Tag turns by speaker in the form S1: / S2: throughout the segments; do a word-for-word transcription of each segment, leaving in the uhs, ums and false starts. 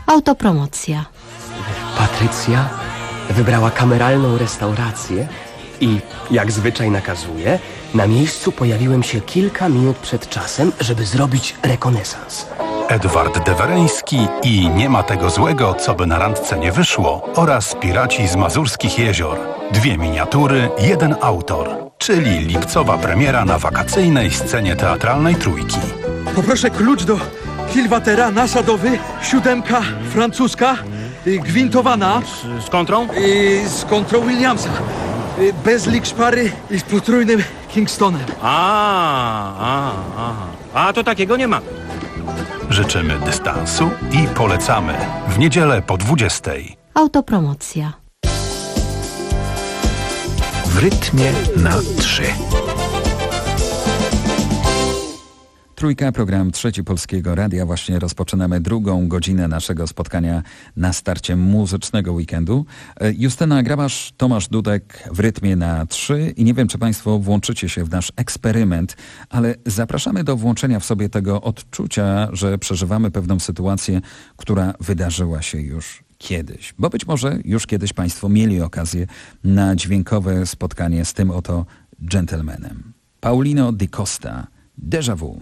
S1: Autopromocja.
S2: Patrycja wybrała kameralną restaurację i, jak zwyczaj nakazuje, na miejscu pojawiłem się kilka minut przed czasem, żeby zrobić rekonesans.
S3: Edward Dewereński i Nie ma tego złego, co by na randce nie wyszło oraz Piraci z Mazurskich Jezior. Dwie miniatury, jeden autor, czyli lipcowa premiera na wakacyjnej scenie teatralnej Trójki.
S4: Poproszę klucz do kilwatera nasadowy, siódemka francuska, y, gwintowana.
S5: Z, z kontrą?
S4: Y, z kontrą Williamsa. Y, bez likszpary i z potrójnym Kingstonem.
S5: A, a, a. A to takiego nie mamy.
S3: Życzymy dystansu i polecamy w niedzielę po dwudziestej.
S1: Autopromocja.
S6: W rytmie na trzy.
S7: Trójka, program Trzeci Polskiego Radia. Właśnie rozpoczynamy drugą godzinę naszego spotkania na starcie muzycznego weekendu. Justyna Grabasz, Tomasz Dudek w rytmie na trzy i nie wiem, czy Państwo włączycie się w nasz eksperyment, ale zapraszamy do włączenia w sobie tego odczucia, że przeżywamy pewną sytuację, która wydarzyła się już kiedyś. Bo być może już kiedyś Państwo mieli okazję na dźwiękowe spotkanie z tym oto gentlemanem. Paulino Di Costa, Déjà Vu.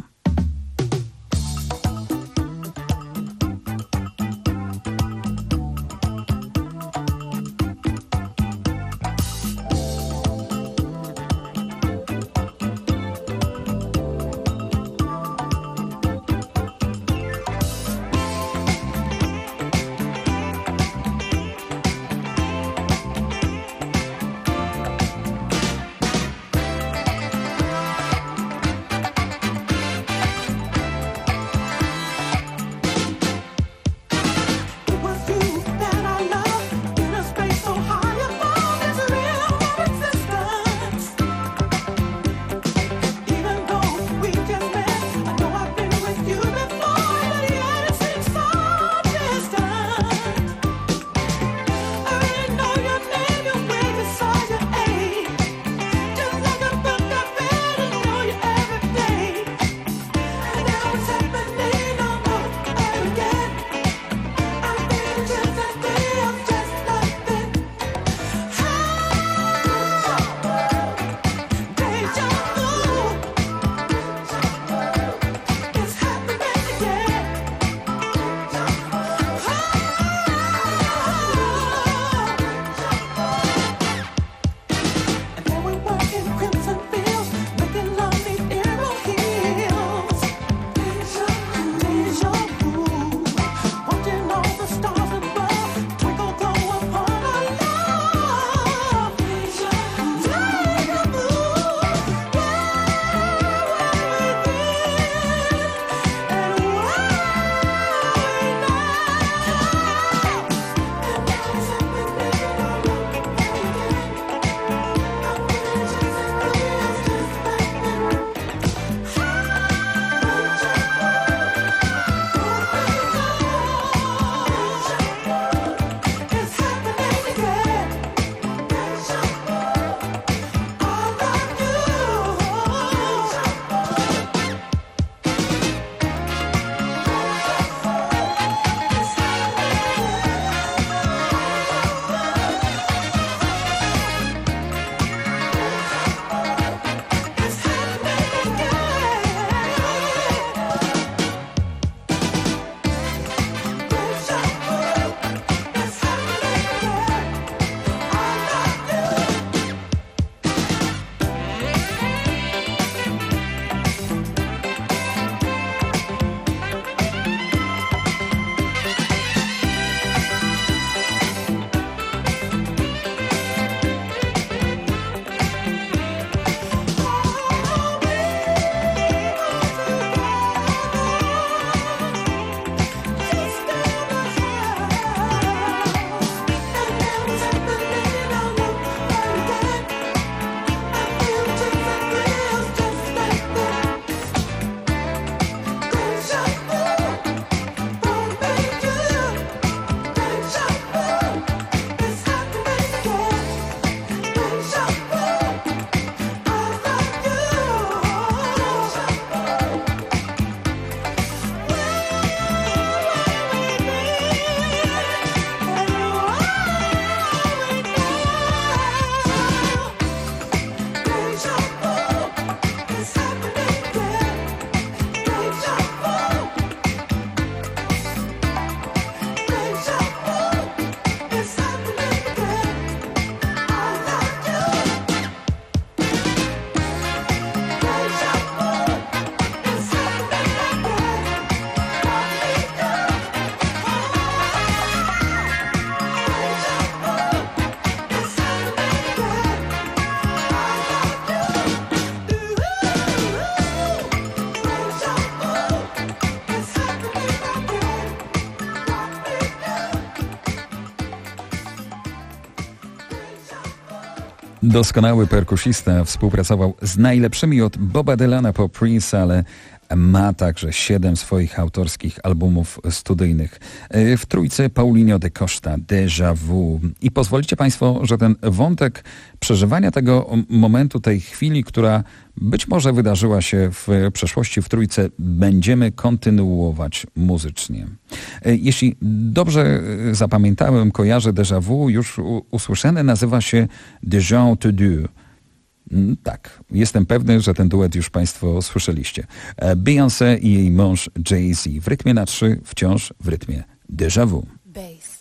S7: Doskonały perkusista, współpracował z najlepszymi od Boba Dylana po Prince, ale ma także siedem swoich autorskich albumów studyjnych. W trójce Paulinho da Costa, Déjà Vu. I pozwolicie Państwo, że ten wątek przeżywania tego momentu, tej chwili, która być może wydarzyła się w przeszłości w trójce, będziemy kontynuować muzycznie. Jeśli dobrze zapamiętałem, kojarzę Déjà Vu, już usłyszane, nazywa się Des gens te deux. Tak, jestem pewny, że ten duet już Państwo słyszeliście. Beyoncé i jej mąż Jay-Z w rytmie na trzy, wciąż w rytmie Déjà Vu.
S8: Bass.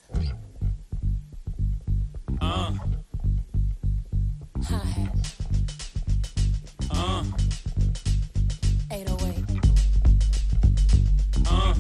S8: Uh. Hi-hat. Uh. eight oh eight. Uh.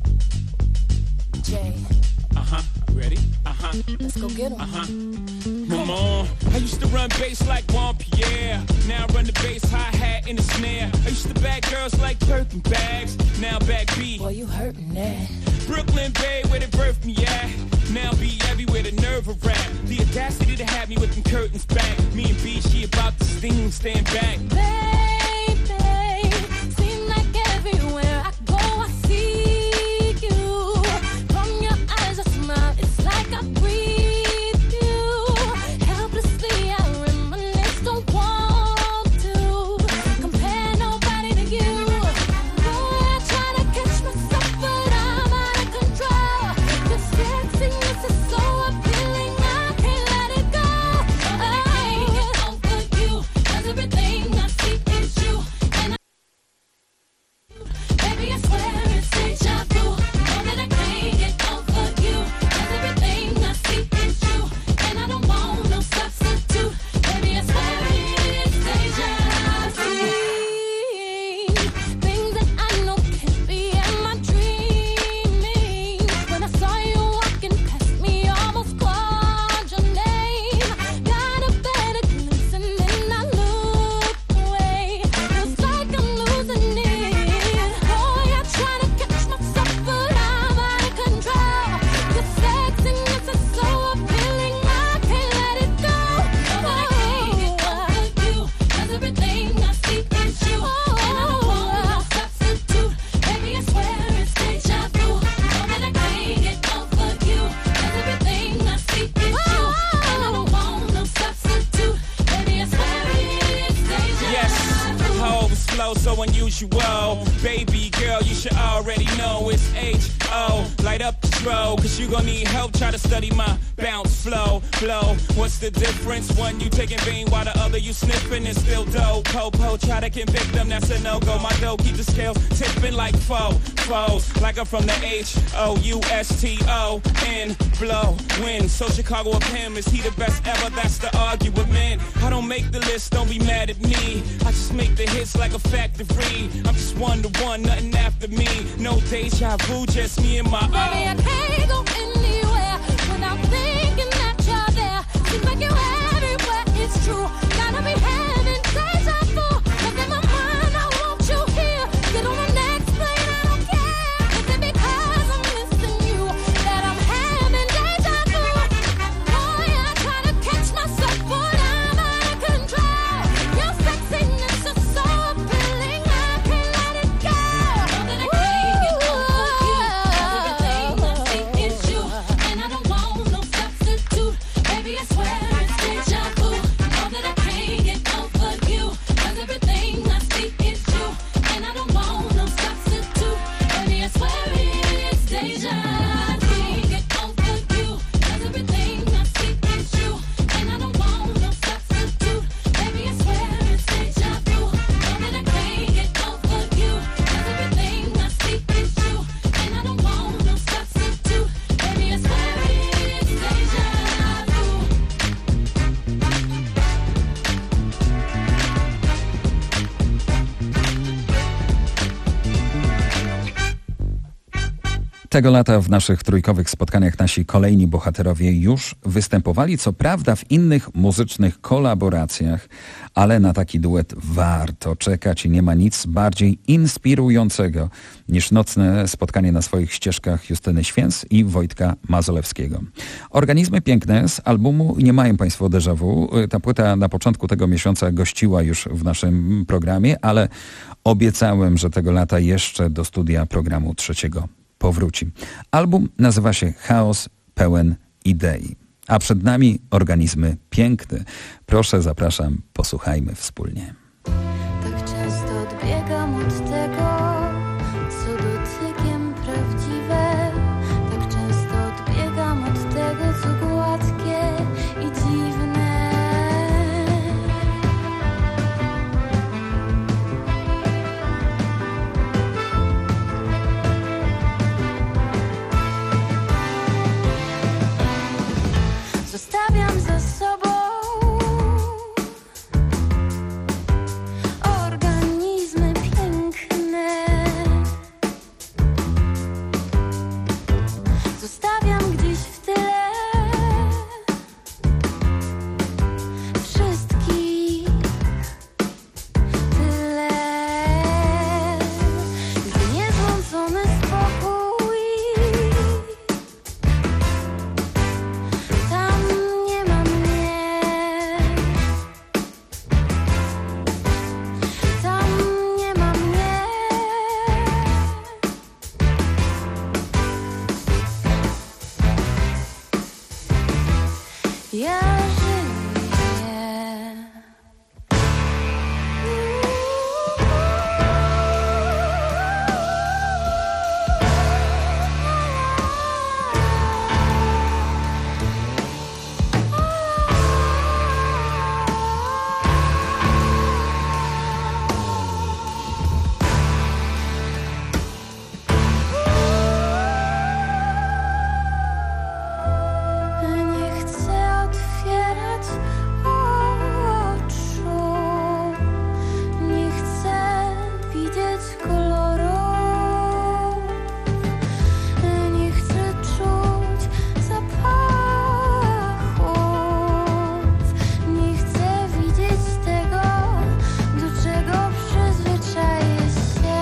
S8: Jay.
S9: Uh-huh. Ready? Uh-huh.
S8: Let's go get him.
S9: Uh-huh. Mama, I used to run bass like Juan Pierre. Now I run the bass, hi-hat, and the snare. I used to bag girls like Birkin bags. Now back B.
S8: Boy, you hurting that.
S9: Brooklyn Bay, where they birthed me at. Now be everywhere, the nerve of rap. The audacity to have me with them curtains back. Me and B, she about to sting, stand back.
S8: Baby, seem like everywhere I go, I see you. From your eyes, I smile, it's like I breathe you. Helplessly, I reminisce, don't want to compare nobody to you. Boy, I try to catch myself, but I'm out of control. Your sexiness is so appealing, I can't let it go. Oh, I can't get over you, 'cause everything I see is you. And I, baby, I swear it's deja vu. Know that I can't get over you, 'cause everything I see is you. And I don't want no substitute. Baby, I swear it's deja vu. Things that I know can't be, am I dreaming? When I saw you walking past me, almost called your name. Got a better glimpse and then I looked away. Feels like I'm losing it. Boy, I try to catch myself, but I'm out of control. Your sexiness is so appealing, I can't let it go. Oh, I can't get over you, 'cause everything I see is you. And I don't want no substitute. Baby, I swear it's deja vu. Know that I can't get over you, 'cause everything I see is you. And I don't want no substitute. Baby, I swear it's deja
S9: Yes,
S8: vu.
S9: oh, it's flow so unusual. Baby girl, you should already know it's H O. Light up the throw, 'cause you gon' need help. Try to study my bounce, flow, flow. What's the difference? One you taking vein while the other you sniffing is still dope. Po-po, try to convict them, that's a no-go. My dough keep the scales tipping like foe, foes. Like I'm from the H O U S T O N, blow, win. So Chicago of him, is he the best ever? That's the argument. I don't make the list, don't be mad at me. I just make the hits like a factory. I'm just one to one, nothing after me. No deja vu, just me and my
S8: Baby, I
S9: own.
S8: can't go anywhere without thinking that you're there. Seems like you're everywhere, it's true. Gotta be having deja vu. Look in my mind, I want you here. Get on the next plane, I don't care. Is it because I'm missing you that I'm having deja vu? Boy, I try to catch myself, but I'm out of control. Your sexiness is so appealing, I can't let it go. Know that I can't get over you, 'cause everything I see is you. And I don't want no substitute.
S7: Tego lata w naszych trójkowych spotkaniach nasi kolejni bohaterowie już występowali, co prawda w innych muzycznych kolaboracjach, ale na taki duet warto czekać i nie ma nic bardziej inspirującego niż nocne spotkanie na swoich ścieżkach Justyny Święc i Wojtka Mazolewskiego. Organizmy piękne z albumu Nie mają Państwo déjà vu. Ta płyta na początku tego miesiąca gościła już w naszym programie, ale obiecałem, że tego lata jeszcze do studia programu trzeciego powróci. Album nazywa się Chaos pełen idei. A przed nami Organizmy piękne. Proszę, zapraszam, posłuchajmy wspólnie.
S8: Tak często odbiegam od tego, co dotykiem prawdziwe. Tak często odbiegam od tego, co gładkie i dziwne. Zostawiam za sobą organizmy piękne. Zostawiam gdzieś w tyle wszystkich. Tyle, gdy niezłączony spokój. Tam nie ma mnie. Tam nie ma mnie. Ja żyję. Nie chcę otwierać oczu. Nie chcę widzieć kolorów. Nie chcę czuć zapachów. Nie chcę widzieć tego, do czego przyzwyczaję się.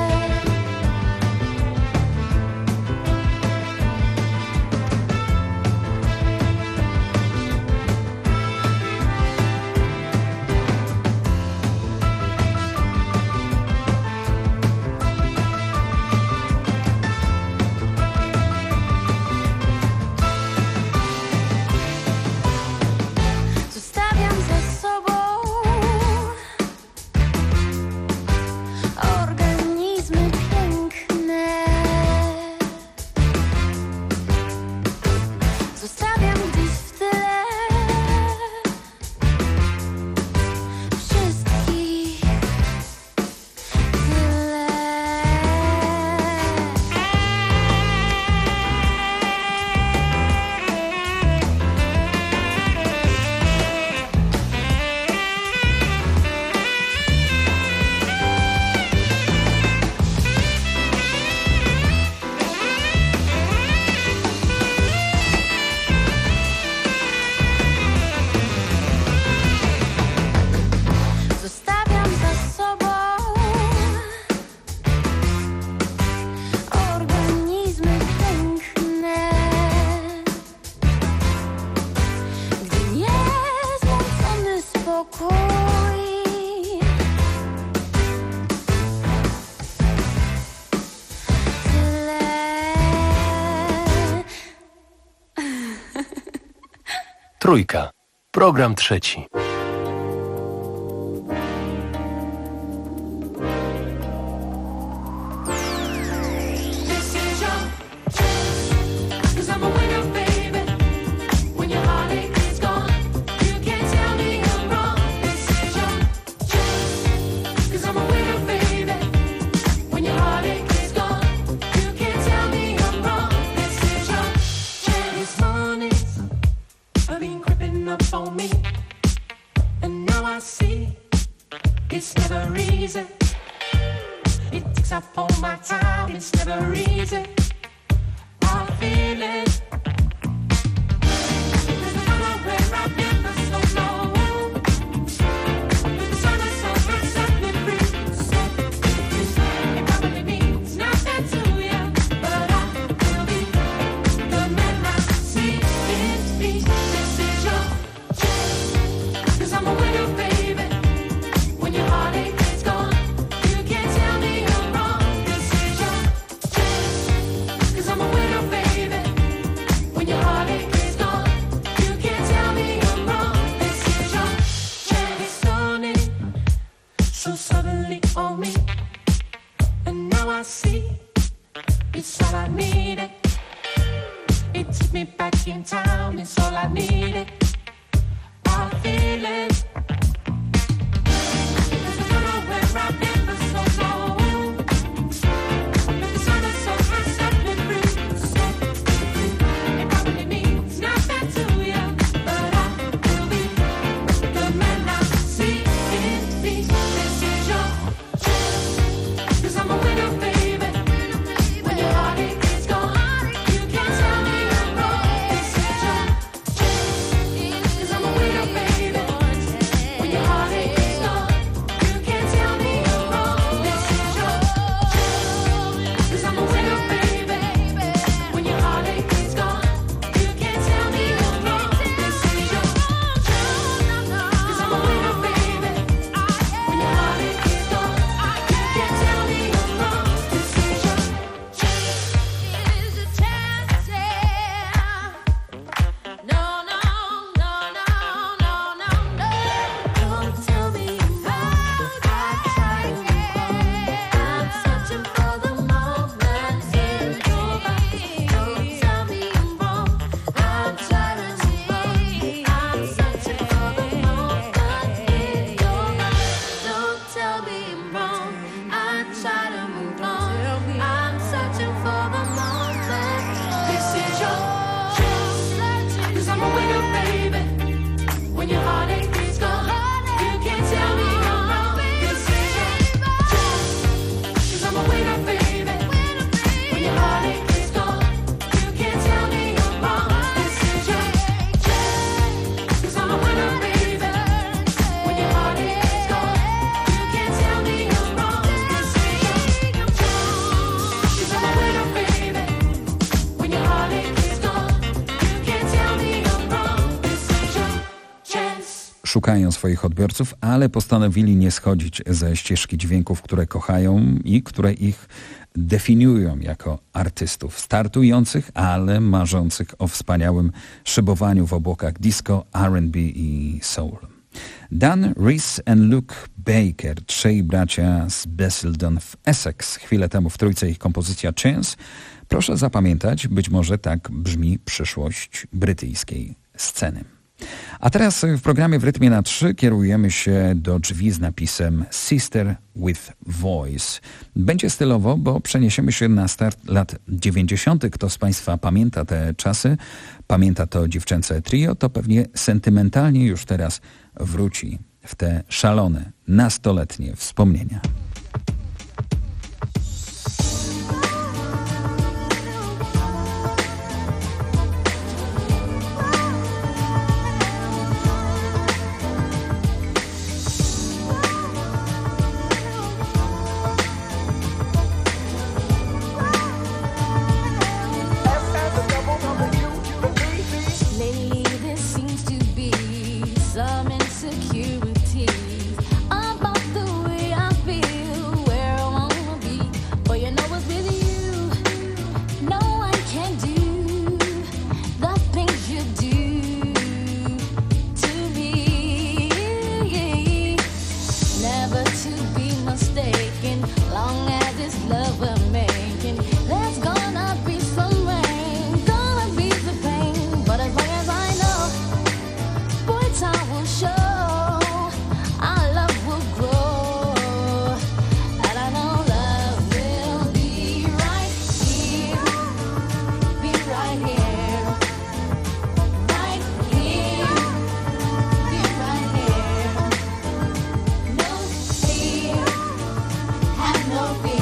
S8: Zostawiam za sobą organizmy piękne. Zostawiam gdzieś w tyle wszystkich. Tyle. Zostawiam za sobą organizmy piękne. Gdy niezmącony spokój. Tyle.
S2: Trójka. Program trzeci.
S8: This is your chance, 'cause I'm a winner, baby. When your heartache is gone, you can't tell me I'm wrong. This is your chance, 'cause I'm a winner, baby. When your heartache is gone, you can't tell me I'm wrong. This is your chance. These mornings have been creeping up on me, and now I see it's never easy. It takes up all my time, it's never easy.
S7: Szukają swoich odbiorców, ale postanowili nie schodzić ze ścieżki dźwięków, które kochają i które ich definiują jako artystów startujących, ale marzących o wspaniałym szybowaniu w obłokach disco, R and B i soul. Dan Rees and Luke Baker, trzej bracia z Basildon w Essex. Chwilę temu w trójce ich kompozycja Chance. Proszę zapamiętać, być może tak brzmi przyszłość brytyjskiej sceny. A teraz w programie W rytmie na trzy kierujemy się do drzwi z napisem Sister with Voice. Będzie stylowo, bo przeniesiemy się na start lat dziewięćdziesiątych. Kto z Państwa pamięta te czasy, pamięta to dziewczęce trio, to pewnie sentymentalnie już teraz wróci w te szalone, nastoletnie wspomnienia.
S8: No fear.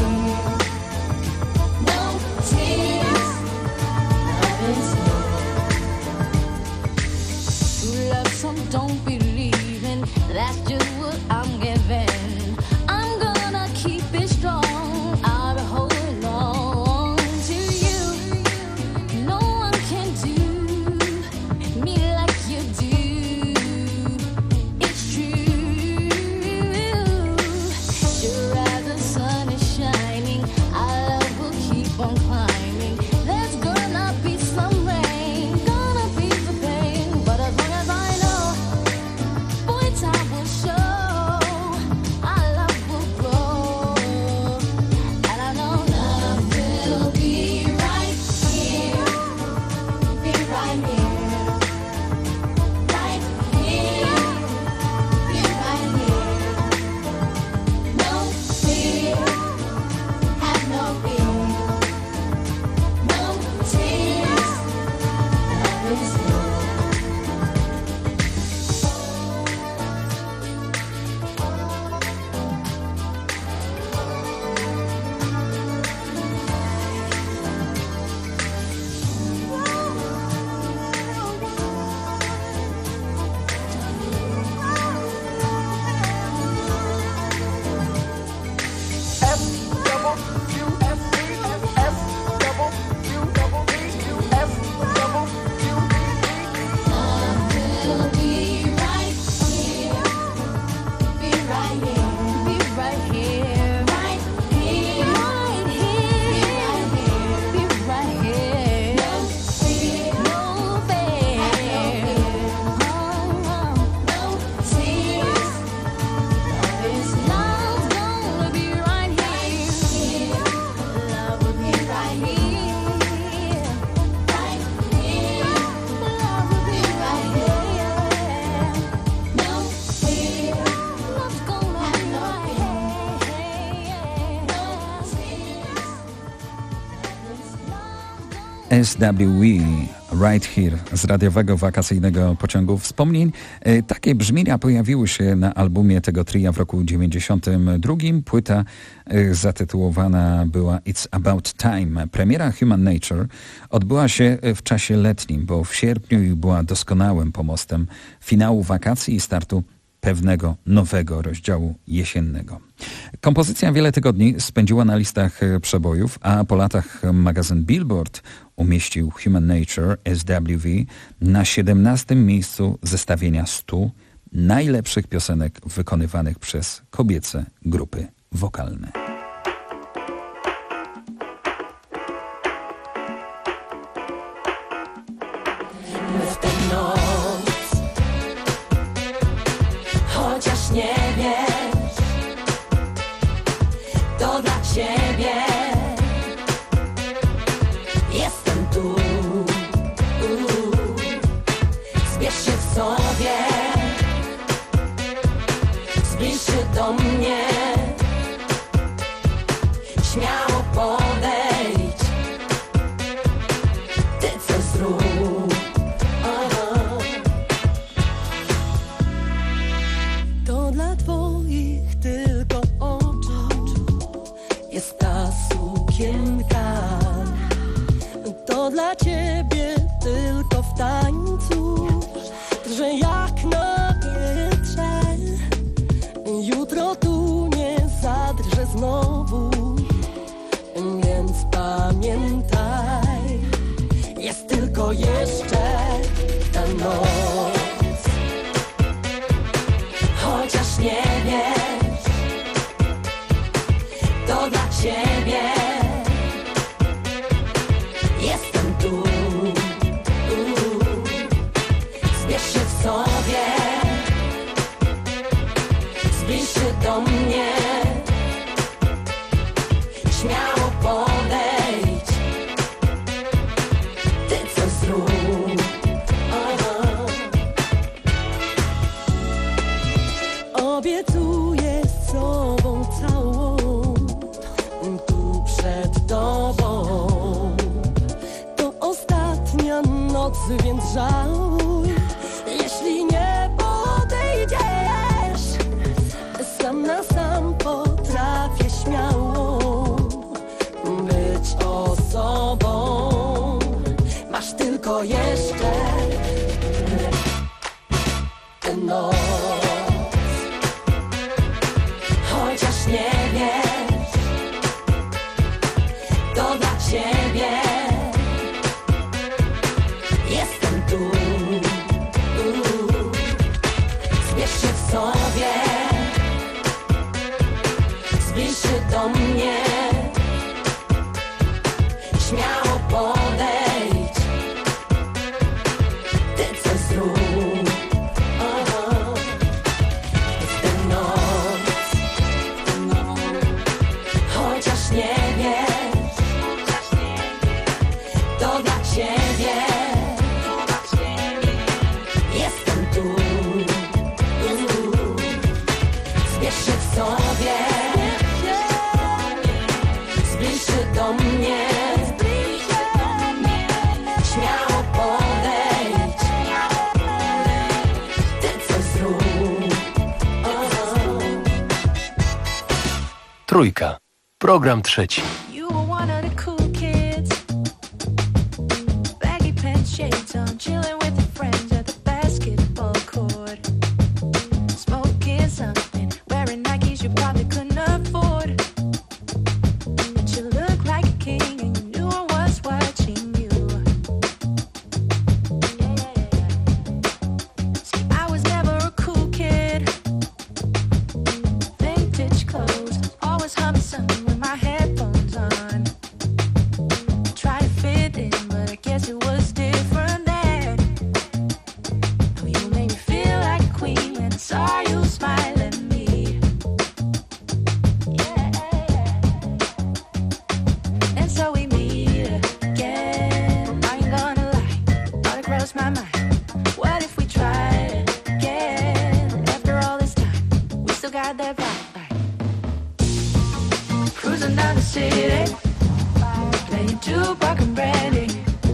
S7: S W E, Right Here, z radiowego wakacyjnego pociągu wspomnień. E, takie brzmienia pojawiły się na albumie tego tria w roku dziewięćdziesiątym drugim. Płyta e, zatytułowana była It's About Time. Premiera Human Nature odbyła się w czasie letnim, bo w sierpniu i była doskonałym pomostem finału wakacji i startu pewnego nowego rozdziału jesiennego. Kompozycja wiele tygodni spędziła na listach przebojów, a po latach magazyn Billboard umieścił Human Nature S W V na siedemnastym miejscu zestawienia stu najlepszych piosenek wykonywanych przez kobiece grupy wokalne.
S8: Chociaż nie wiesz, to dla ciebie jestem tu. Zbierz się w sobie, zbliż się do mnie, śmiało podejdź, ty coś zrób. To dla twoich tylko oczu jest ta sukienka. To dla ciebie tylko w tańcu drże jak na wietrze. Jutro tu nie zadrże znowu, więc pamiętaj, jest tylko jeszcze ta noc. Chociaż nie wiesz, to dla ciebie jestem tu. Zbierz się w sobie, zbliż się do mnie, śmiało podejdź, ty coś zrób. Obiecuję z sobą całą tu przed tobą. To ostatnia noc, więc żałuj, jeśli nie podejdziesz. Sam na sam potrafię śmiało być osobą. Masz tylko jeszcze tę noc. Chociaż nie wiesz, to dla ciebie jestem tu. Zbierz się w sobie, zbliż się do mnie, śmiało podejdź, ty coś zrób. Nie wiesz, to dla ciebie jestem tu. Zbierz się w sobie, zbliż się do mnie, śmiało podejdź, ty coś zrób.
S2: Trójka. Program trzeci.
S8: You were one of the cool kids, baggy pants, shades on, chilling with your friends at the basketball court, smoking something, wearing Nikes you probably couldn't afford. But you look like a king and you knew I was watching you. Yeah, yeah, yeah. See, I was never a cool kid. Vintage clothes, always humming something with my headphones on. Try to fit in, but I guess it was different then. Oh, you made me feel like a queen when I saw you smile at me. Yeah. And so we meet again. I ain't gonna lie, thought it crossed my mind. What if we tried again? After all this time, we still got that vibe. Cruising down the city, playing Tupac and Brandy.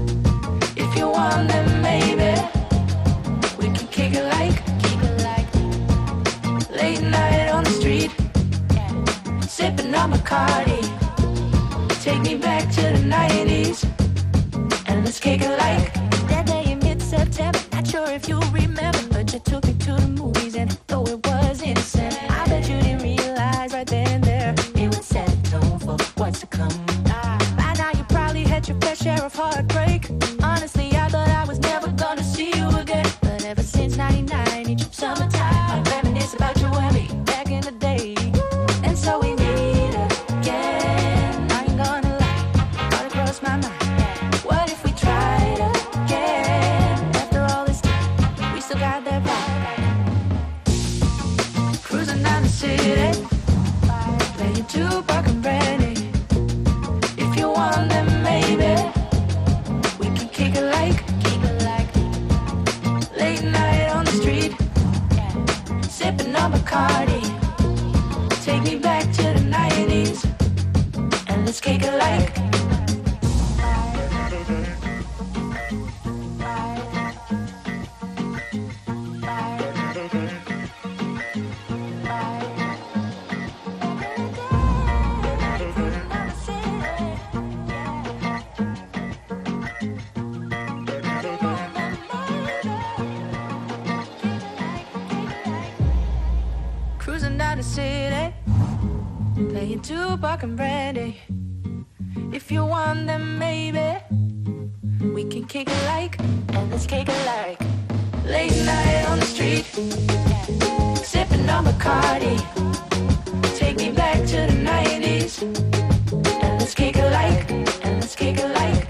S10: sipping on Bacardi. Take me back to the nineties, and let's kick it like that day in mid-September. Not sure if you remember, but you took me to the movies, and though it was innocent, I bet you didn't realize right then and there it would set the tone for what's to come. By now you probably had your fair share of heartbreak. Honestly, I thought I was never gonna see you again, but ever since ninety-nine, each summertime, I reminisce about you and me back in the day, and so we meet again. I ain't gonna lie, thought it crossed my mind. What if we tried again? After all this time, we still got that vibe. Cruising down the city, playing Tupac and Brandy. If you want them, maybe we can kick it like, kick it like late night on the street, sipping on Bacardi. Take me back to the nineties, and let's kick it like. Cruising down the city, playing Tupac and Brandy. If you want them, maybe we can kick it like, and let's kick it like late night on the street, sipping on Bacardi. Take me back to the nineties, and let's kick it like, and let's kick it like.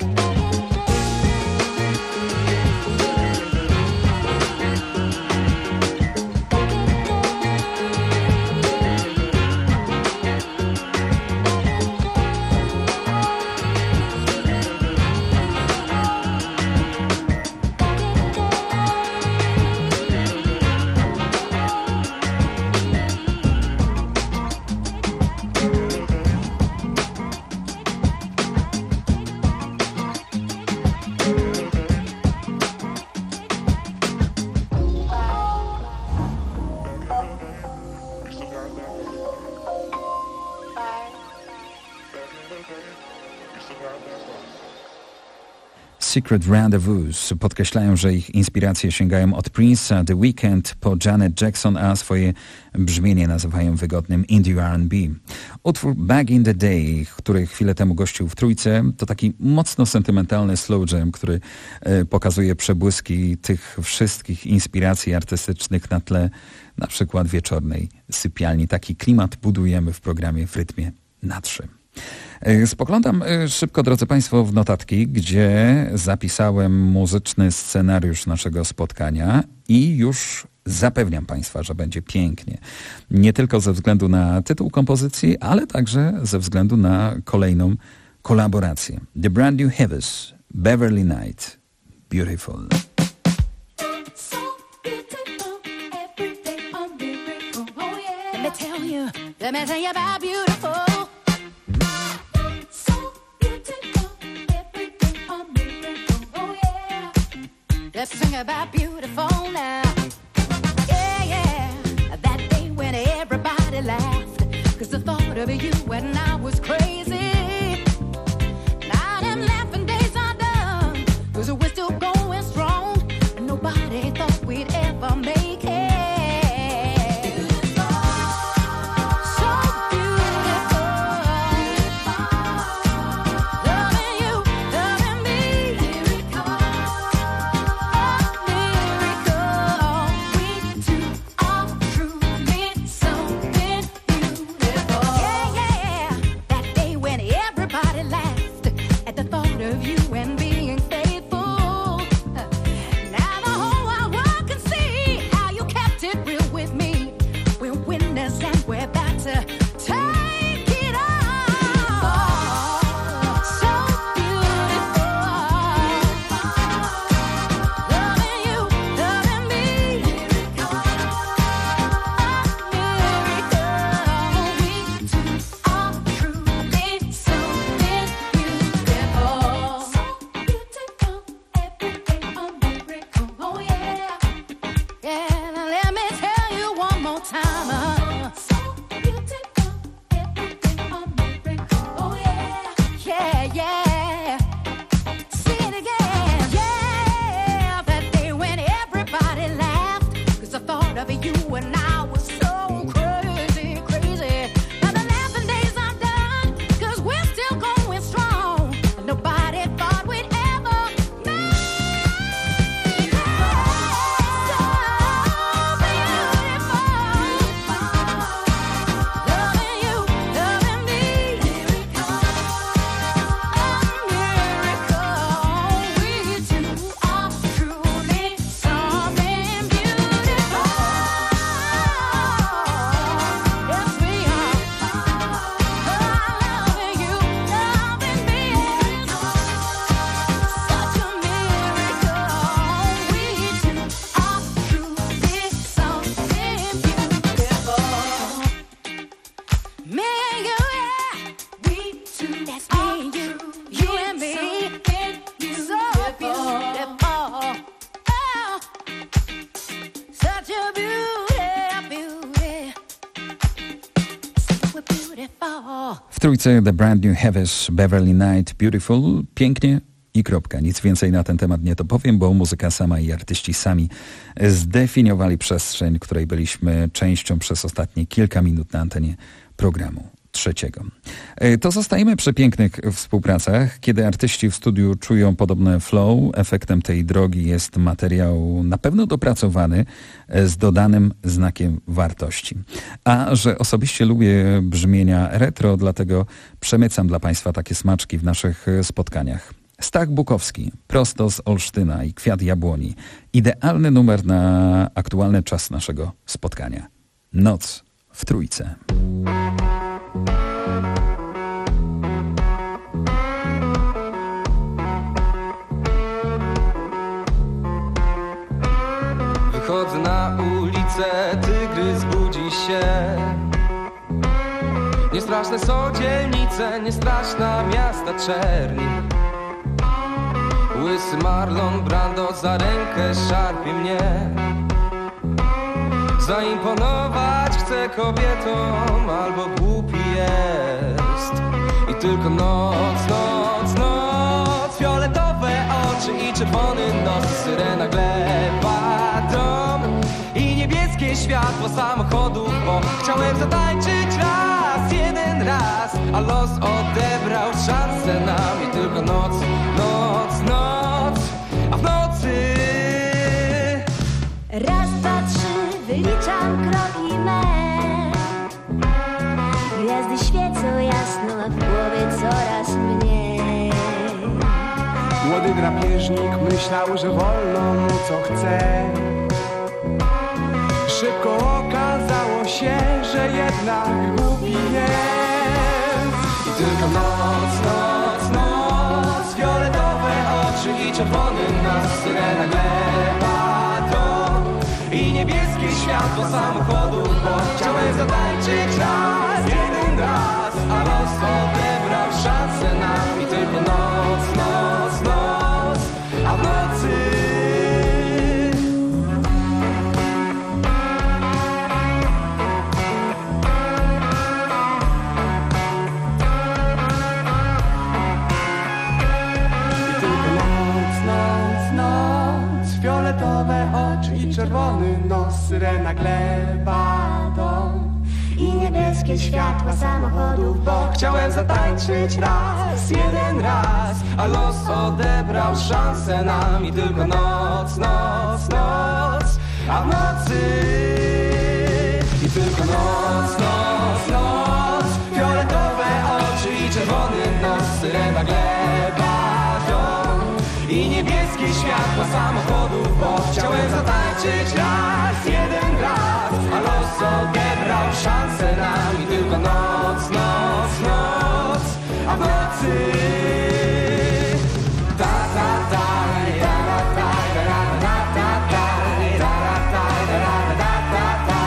S7: Secret Rendezvous podkreślają, że ich inspiracje sięgają od Prince'a, The Weeknd po Janet Jackson, a swoje brzmienie nazywają wygodnym indie R and B. Utwór Back in the Day, który chwilę temu gościł w Trójce, to taki mocno sentymentalny slow jam, który e, pokazuje przebłyski tych wszystkich inspiracji artystycznych na tle na przykład wieczornej sypialni. Taki klimat budujemy w programie W rytmie na trzy. Spoglądam szybko, drodzy Państwo, w notatki, gdzie zapisałem muzyczny scenariusz naszego spotkania i już zapewniam Państwa, że będzie pięknie. Nie tylko ze względu na tytuł kompozycji, ale także ze względu na kolejną kolaborację. The Brand New Heavies, Beverly Knight, Beautiful.
S8: Let me tell you, let me tell you about beautiful. Let's sing about beautiful now. Yeah, yeah. That day when everybody laughed, 'cause the thought of you and I was crazy. Now them laughing days are done, 'cause we're still going strong, and nobody thought we'd ever make it. Me and you, yeah. We two, that's me and you. You and me. So beautiful. Oh, such a beauty, beauty. So beautiful.
S7: W trójce The Brand New Heavies, Beverly Knight, Beautiful, pięknie i kropka. Nic więcej na ten temat nie to powiem, bo muzyka sama i artyści sami zdefiniowali przestrzeń, której byliśmy częścią przez ostatnie kilka minut na antenie programu trzeciego. To zostajemy przy pięknych współpracach. Kiedy artyści w studiu czują podobne flow, efektem tej drogi jest materiał na pewno dopracowany z dodanym znakiem wartości. A że osobiście lubię brzmienia retro, dlatego przemycam dla Państwa takie smaczki w naszych spotkaniach. Stach Bukowski, prosto z Olsztyna i Kwiat Jabłoni. Idealny numer na aktualny czas naszego spotkania. Noc w trójce.
S11: Wychodzę na ulicę, tygrys budzi się. Niestraszne są dzielnice, niestraszna miasta czerni. Łysy Marlon Brando za rękę szarpie mnie. Zaimponować chce kobietom, albo głupi jest. I tylko noc, noc, noc. Fioletowe oczy i czerwony nos. Syrena gleba dom i niebieskie światło samochodów. Bo chciałem zatańczyć raz, jeden raz, a los odebrał szansę nam. I tylko noc, noc, noc, a w nocy
S10: raz, dwa, trzy, wyliczam kroki me. Gwiazdy świecą jasno, a w głowie coraz mniej.
S12: Młody drapieżnik myślał, że wolno mu co chce. Szybko okazało się, że jednak głupi jest.
S11: I tylko noc, noc, noc. Fioletowe oczy i czerwony nos. Syrena gleba dom i niebieskie światło samochodów. Bo chciałem zatańczyć raz, jeden raz, a los odebrał szansę nam. I tylko noc, noc, noc, a w nocy
S12: fioletowe oczy i czerwony nos. Syrena gleba dom
S10: I niebieskie światła samochodów. Bo
S11: chciałem zatańczyć raz, jeden raz, a los odebrał szansę nam. I tylko noc, noc, noc, a w nocy i tylko noc, noc, noc. Fioletowe oczy i czerwony nos. Syrena gleba dom i niebieskie światła samochodów. Bo chciałem zatańczyć raz, jeden raz, a los odebrał szansę nam. I tylko noc, noc, noc, a w nocy ta ta ta ta ta ta ta ta ta ta ta ta ta ta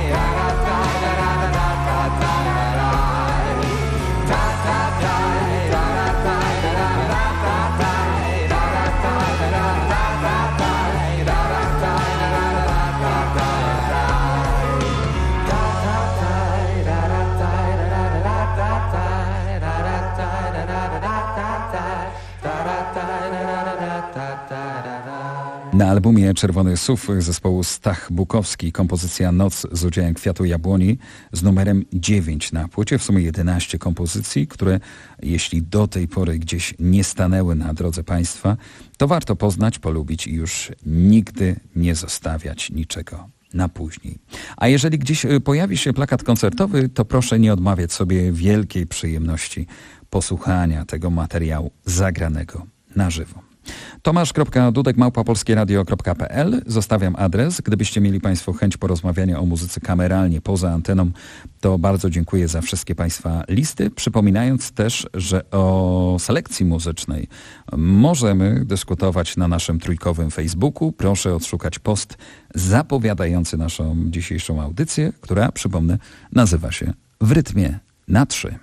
S7: Na albumie Czerwony Suf zespołu Stach Bukowski kompozycja Noc z udziałem Kwiatu Jabłoni z numerem dziewięć na płycie. W sumie jedenaście kompozycji, które jeśli do tej pory gdzieś nie stanęły na drodze Państwa, to warto poznać, polubić i już nigdy nie zostawiać niczego na później. A jeżeli gdzieś pojawi się plakat koncertowy, to proszę nie odmawiać sobie wielkiej przyjemności posłuchania tego materiału zagranego na żywo. tomasz kropka dudek małpa polskie radio kropka p l. Zostawiam adres. Gdybyście mieli Państwo chęć porozmawiania o muzyce kameralnie poza anteną, to bardzo dziękuję za wszystkie Państwa listy. Przypominając też, że o selekcji muzycznej możemy dyskutować na naszym trójkowym Facebooku. Proszę odszukać post zapowiadający naszą dzisiejszą audycję, która, przypomnę, nazywa się W rytmie na trzy.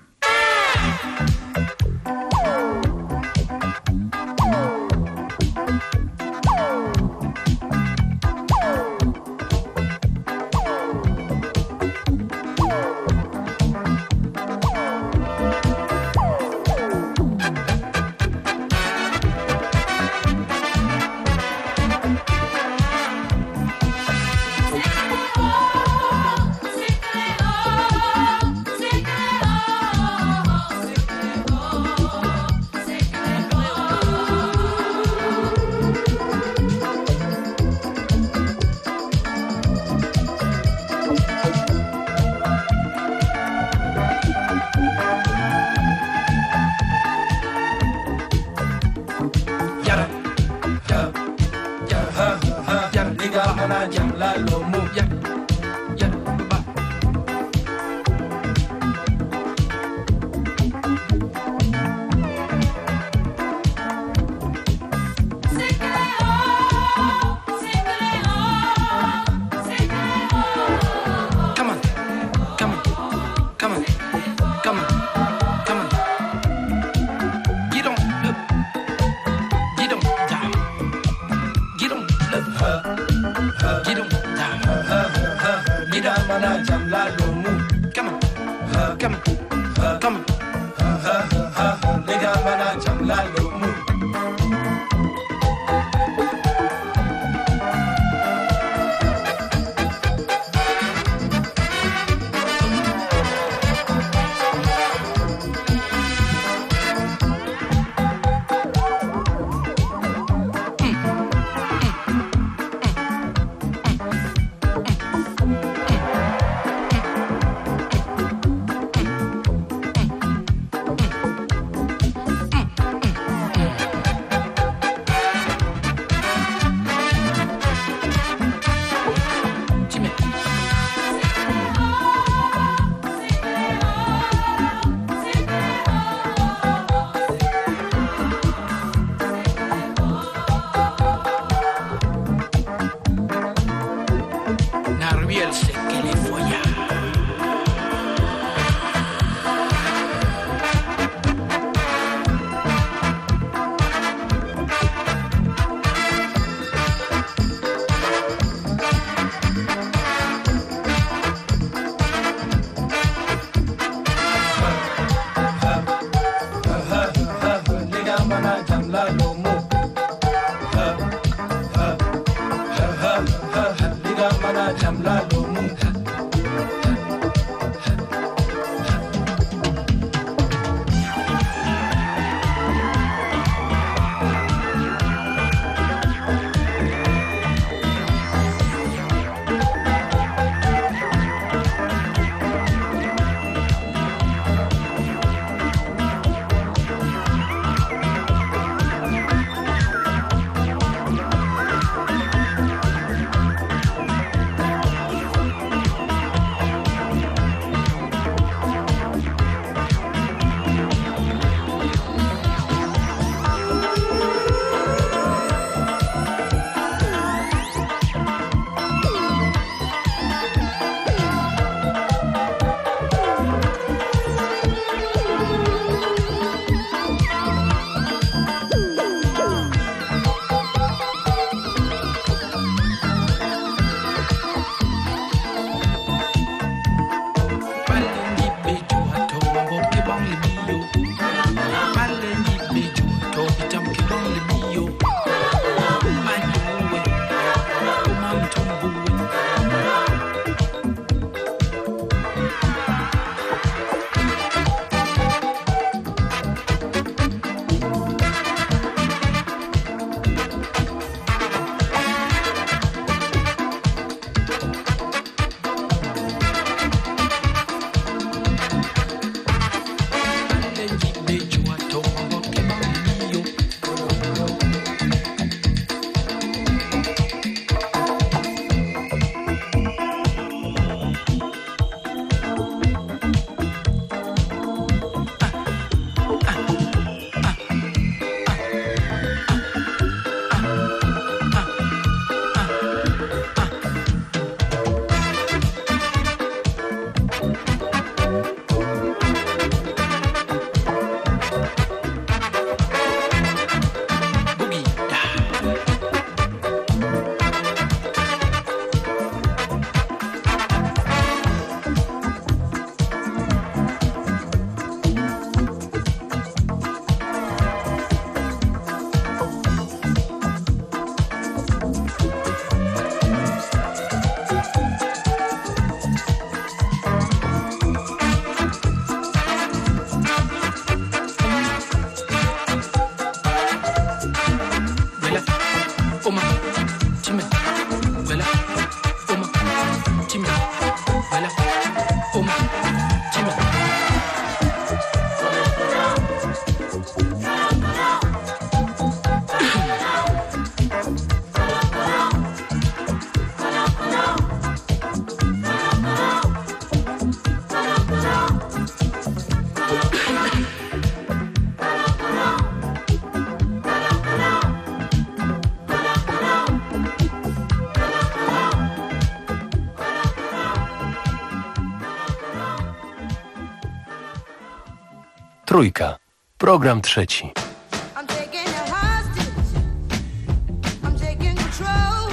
S2: Trójka. Program trzeci.
S10: I'm taking you hostage. I'm taking control.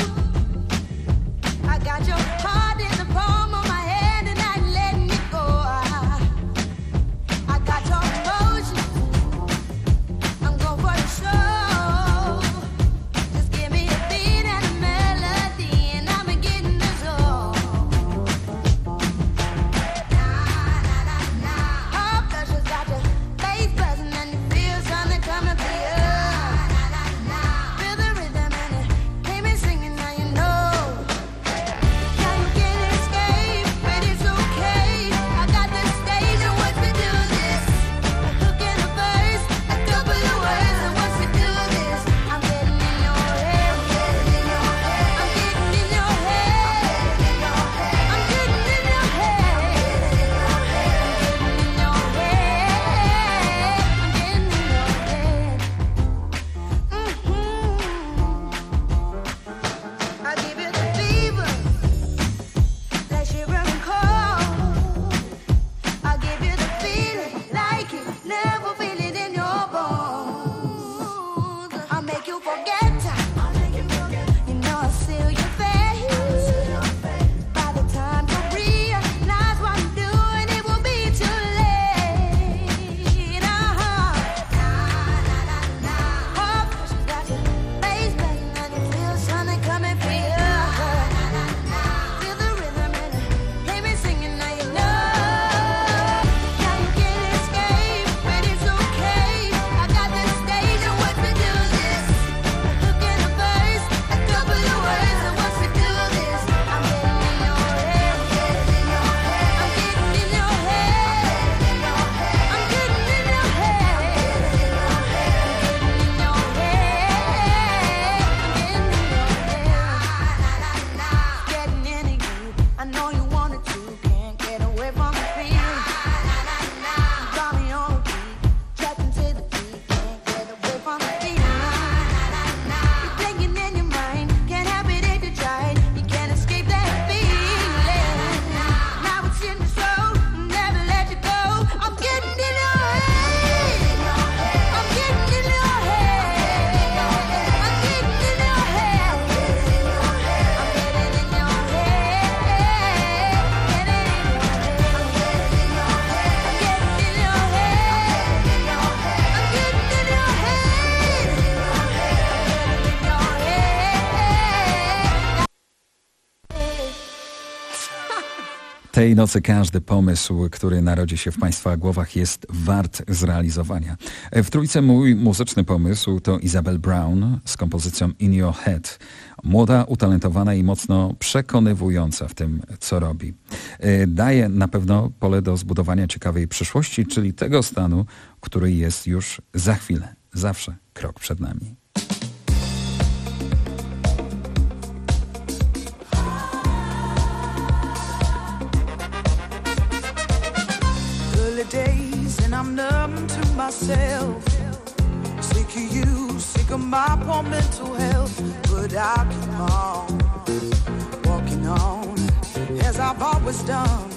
S10: I got your heart in the palm of my hand and I ain't letting it go. I got your emotions. I'm going for the show. Just give me a beat and a melody and I'm getting this all. Nah, nah, nah, nah. Oh, pressure's got your face buzzing and you feel something coming for you. Feel the rhythm and it hear me singing, now you know. Now you can't escape, but it's okay. I got this stage and once we do this, a hook in a verse, a couple of words, and once we do this, I'm getting in your head, getting in your head, I'm getting in your head, I'm getting in your head, I'm getting in your head, I'm getting in your head. I give you the fever, that shivering cold. I give you the feeling like you never feel it in your bones. I make you forget time. You know I seal your face. By the time you realize what I'm doing, it will be too late. Uh-huh. Oh, she's got your face banging and you feel something coming for you. Feel the rhythm and hear me singing, now you know. Now you can't escape, but it's okay. I got this stage and once we do this, a hook in a verse, a couple of words, and once we do this, I'm getting in your head, getting in your head, I'm getting in your head, I'm getting in your head, I'm getting in your head, getting into you. I know you wanted to, can't get away from the feeling. Got me on a beat, trapped into the beat, can't get away from the feeling. You're playing in your mind, can't help it if you try. You can't escape that feeling. Now it's in your soul, never let you go. I'm getting in your head, I'm getting in your head, I'm getting in your head, I'm getting in your head, I'm getting in your head, I'm getting in your
S7: Tej nocy każdy pomysł, który narodzi się w Państwa głowach, jest wart zrealizowania. W trójce mój muzyczny pomysł to Isabel Brown z kompozycją In Your Head. Młoda, utalentowana i mocno przekonywująca w tym, co robi. Daje na pewno pole do zbudowania ciekawej przyszłości, czyli tego stanu, który jest już za chwilę, zawsze krok przed nami.
S13: Early days and I'm numb to myself. Sick of you, sick of my poor mental health. But I keep on walking on as I've always done.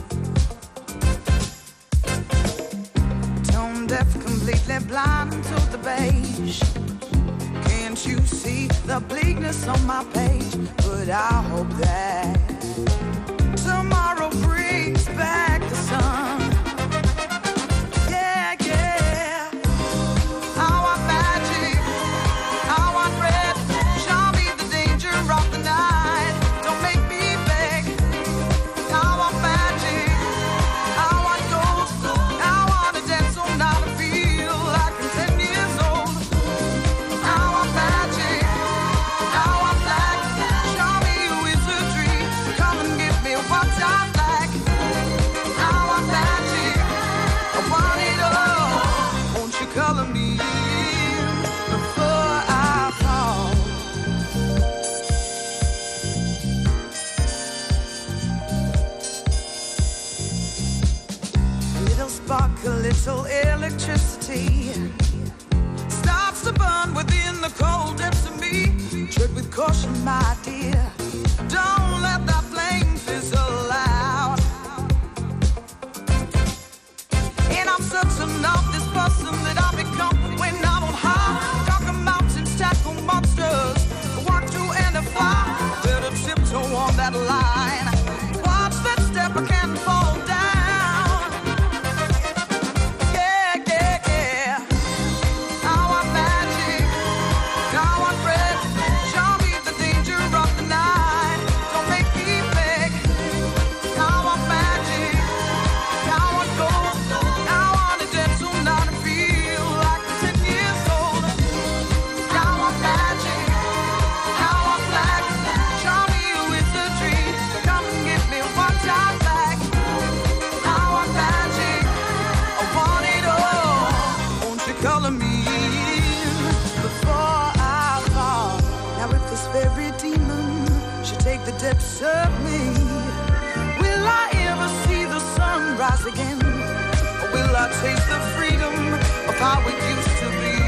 S13: Tone deaf, completely blind to the beige. Can't you see the bleakness on my page? But I hope that tomorrow brings back the sun. Yeah, yeah. I want magic, I want red. Show me the danger of the night. Don't make me beg. I want magic, I want gold. I want to dance all night and feel like I'm ten years old. I want magic, I want black. Show me a wizardry. Come and give me what I like. I want magic, I want it all. Won't you color me in before I fall? Little spark, a little electricity starts to burn within the cold depths of me. Tread with caution, my dear. Don't let that flame fizzle out. And I'm certain of this sunset serve me? Will I ever see the sunrise again? Or will I taste the freedom of how it used to be?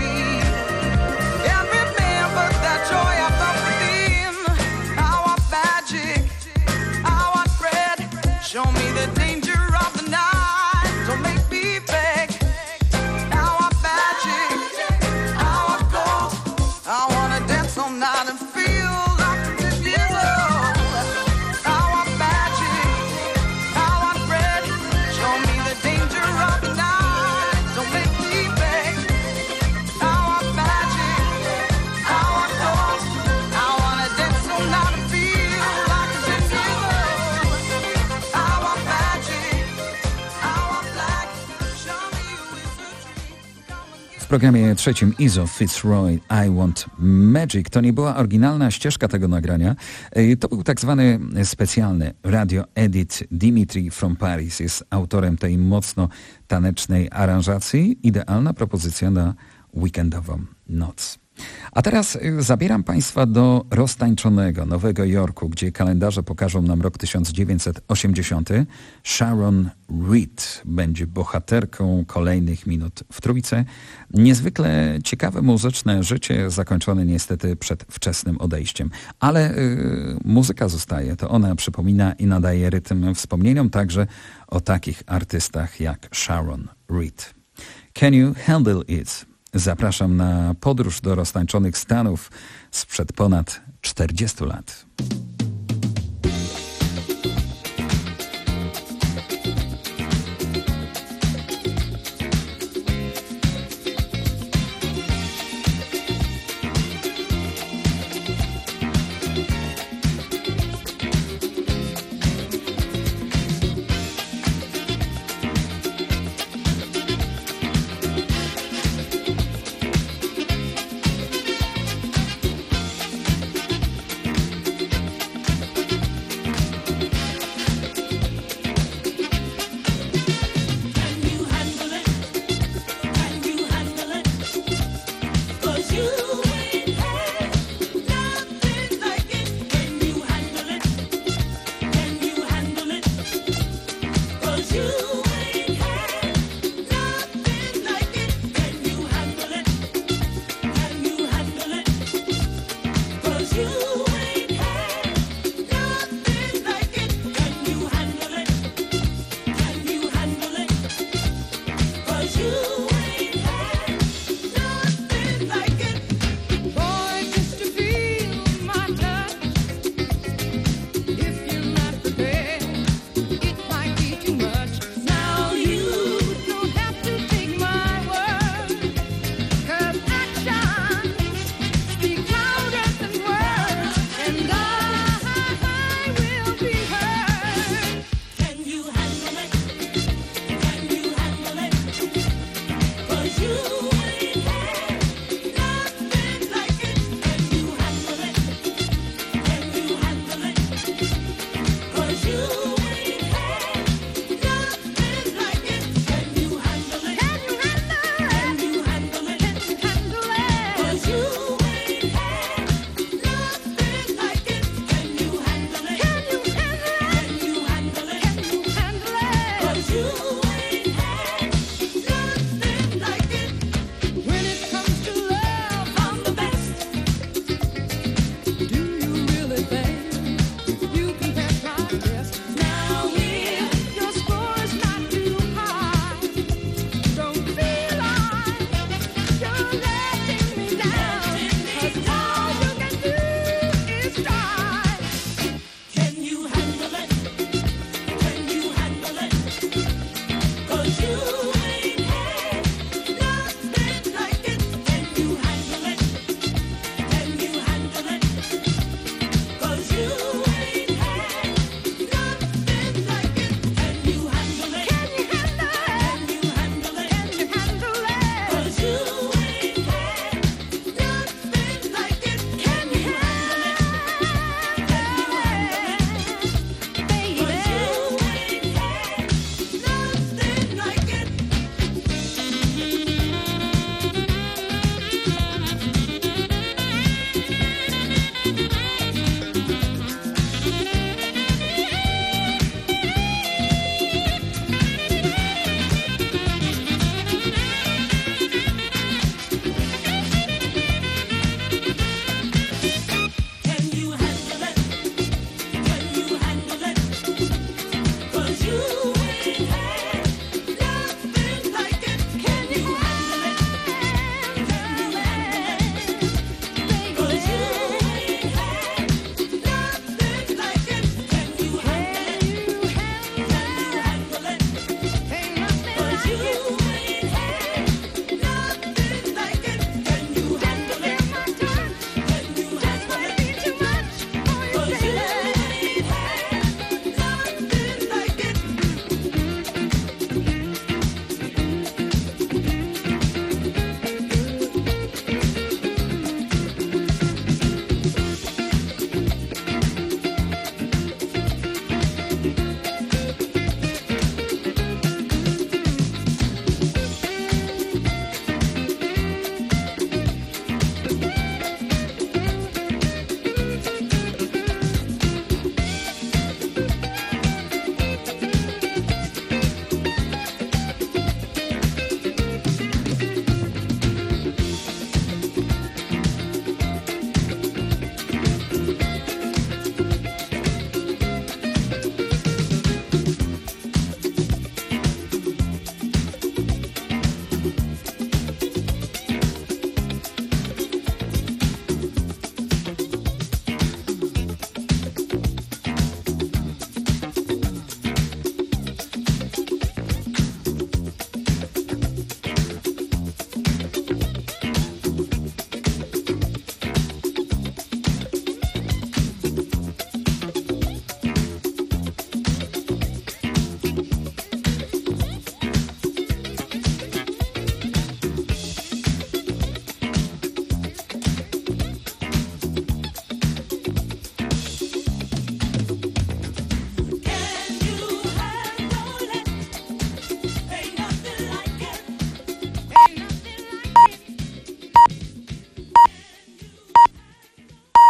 S13: And remember that joy I felt within. I want magic, I want bread. Show me the danger of the night. Don't make me beg. I want magic, I want gold. I wanna dance all night and feel like the devil. I want magic, I want bread. Show me the danger of the night. Don't make me beg. I want magic, I want gold. I wanna dance all night and feel like the devil. I want magic, I want black. Show me you is a dream.
S7: W programie trzecim Izzo Fitzroy I Want Magic to nie była oryginalna ścieżka tego nagrania. E, To był tak zwany specjalny radio edit. Dimitri from Paris jest autorem tej mocno tanecznej aranżacji. Idealna propozycja na weekendową noc. A teraz y, zabieram Państwa do roztańczonego Nowego Jorku, gdzie kalendarze pokażą nam rok tysiąc dziewięćset osiemdziesiąty. Sharon Reed będzie bohaterką kolejnych minut w Trójce. Niezwykle ciekawe muzyczne życie, zakończone niestety przed wczesnym odejściem. Ale y, muzyka zostaje, to ona przypomina i nadaje rytm wspomnieniom także o takich artystach jak Sharon Reed. Can You Handle It? Zapraszam na podróż do roztańczonych Stanów sprzed ponad czterdziestu lat.
S8: You